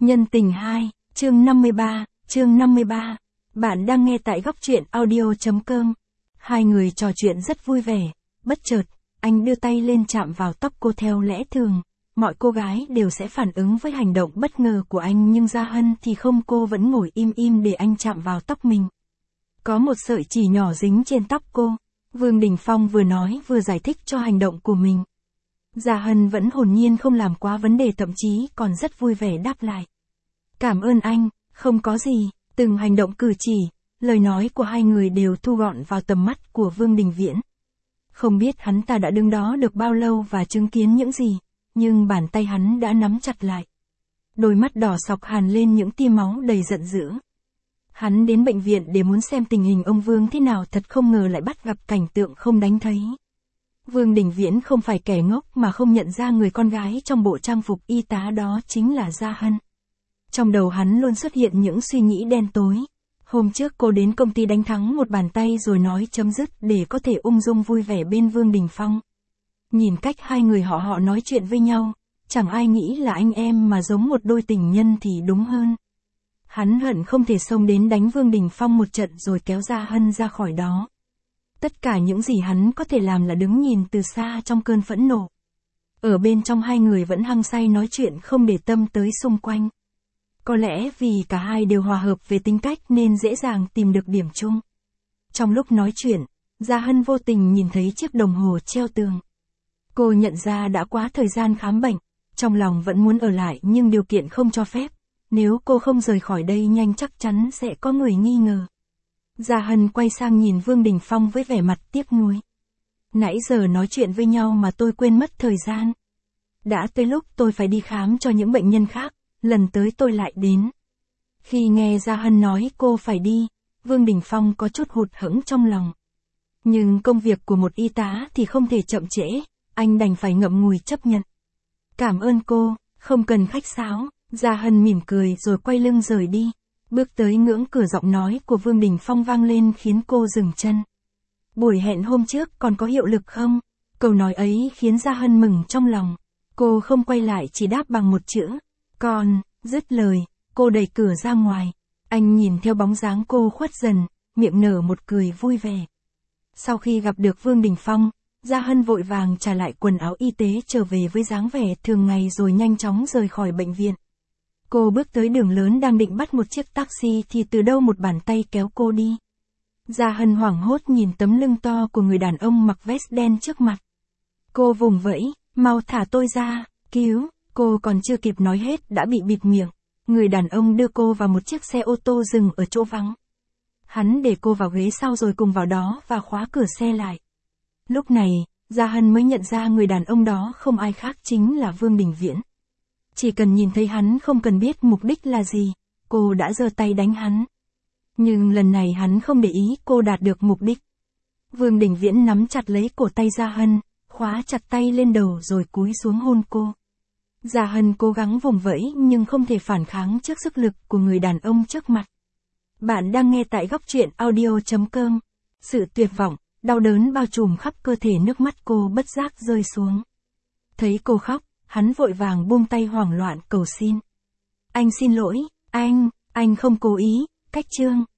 Nhân tình 2, chương 53. Bạn đang nghe tại góc truyện audio.com. Hai người trò chuyện rất vui vẻ, bất chợt, anh đưa tay lên chạm vào tóc cô theo lẽ thường. Mọi cô gái đều sẽ phản ứng với hành động bất ngờ của anh nhưng Gia Hân thì không, cô vẫn ngồi im im để anh chạm vào tóc mình. Có một sợi chỉ nhỏ dính trên tóc cô. Vương Đình Phong vừa nói vừa giải thích cho hành động của mình. Gia Hân vẫn hồn nhiên không làm quá vấn đề, thậm chí còn rất vui vẻ đáp lại. Cảm ơn anh, không có gì. Từng hành động cử chỉ, lời nói của hai người đều thu gọn vào tầm mắt của Vương Đình Viễn. Không biết hắn ta đã đứng đó được bao lâu và chứng kiến những gì, nhưng bàn tay hắn đã nắm chặt lại. Đôi mắt đỏ sọc hàn lên những tia máu đầy giận dữ. Hắn đến bệnh viện để muốn xem tình hình ông Vương thế nào, thật không ngờ lại bắt gặp cảnh tượng không đánh thấy. Vương Đình Viễn không phải kẻ ngốc mà không nhận ra người con gái trong bộ trang phục y tá đó chính là Gia Hân. Trong đầu hắn luôn xuất hiện những suy nghĩ đen tối. Hôm trước cô đến công ty đánh thắng một bàn tay rồi nói chấm dứt để có thể ung dung vui vẻ bên Vương Đình Phong. Nhìn cách hai người họ nói chuyện với nhau, chẳng ai nghĩ là anh em mà giống một đôi tình nhân thì đúng hơn. Hắn hận không thể xông đến đánh Vương Đình Phong một trận rồi kéo Gia Hân ra khỏi đó. Tất cả những gì hắn có thể làm là đứng nhìn từ xa trong cơn phẫn nộ. Ở bên trong hai người vẫn hăng say nói chuyện không để tâm tới xung quanh. Có lẽ vì cả hai đều hòa hợp về tính cách nên dễ dàng tìm được điểm chung. Trong lúc nói chuyện, Gia Hân vô tình nhìn thấy chiếc đồng hồ treo tường. Cô nhận ra đã quá thời gian khám bệnh, trong lòng vẫn muốn ở lại nhưng điều kiện không cho phép. Nếu cô không rời khỏi đây nhanh chắc chắn sẽ có người nghi ngờ. Gia Hân quay sang nhìn Vương Đình Phong với vẻ mặt tiếc nuối. Nãy giờ nói chuyện với nhau mà tôi quên mất thời gian. Đã tới lúc tôi phải đi khám cho những bệnh nhân khác, lần tới tôi lại đến. Khi nghe Gia Hân nói cô phải đi, Vương Đình Phong có chút hụt hẫng trong lòng. Nhưng công việc của một y tá thì không thể chậm trễ, anh đành phải ngậm ngùi chấp nhận. Cảm ơn cô, không cần khách sáo. Gia Hân mỉm cười rồi quay lưng rời đi. Bước tới ngưỡng cửa, giọng nói của Vương Đình Phong vang lên khiến cô dừng chân. Buổi hẹn hôm trước còn có hiệu lực không? Câu nói ấy khiến Gia Hân mừng trong lòng. Cô không quay lại, chỉ đáp bằng một chữ. Còn, dứt lời, cô đẩy cửa ra ngoài. Anh nhìn theo bóng dáng cô khuất dần, miệng nở một cười vui vẻ. Sau khi gặp được Vương Đình Phong, Gia Hân vội vàng trả lại quần áo y tế trở về với dáng vẻ thường ngày rồi nhanh chóng rời khỏi bệnh viện. Cô bước tới đường lớn đang định bắt một chiếc taxi thì từ đâu một bàn tay kéo cô đi. Gia Hân hoảng hốt nhìn tấm lưng to của người đàn ông mặc vest đen trước mặt. Cô vùng vẫy, mau thả tôi ra, cứu, cô còn chưa kịp nói hết đã bị bịt miệng. Người đàn ông đưa cô vào một chiếc xe ô tô dừng ở chỗ vắng. Hắn để cô vào ghế sau rồi cùng vào đó và khóa cửa xe lại. Lúc này, Gia Hân mới nhận ra người đàn ông đó không ai khác chính là Vương Đình Viễn. Chỉ cần nhìn thấy hắn, không cần biết mục đích là gì, cô đã giơ tay đánh hắn. Nhưng lần này hắn không để ý cô đạt được mục đích. Vương Đình Viễn nắm chặt lấy cổ tay Gia Hân, khóa chặt tay lên đầu rồi cúi xuống hôn cô. Gia Hân cố gắng vùng vẫy nhưng không thể phản kháng trước sức lực của người đàn ông trước mặt. Bạn đang nghe tại góc truyện audio.com. Sự tuyệt vọng, đau đớn bao trùm khắp cơ thể, nước mắt cô bất giác rơi xuống. Thấy cô khóc, hắn vội vàng buông tay hoảng loạn cầu xin. Anh xin lỗi, anh không cố ý, cách chương.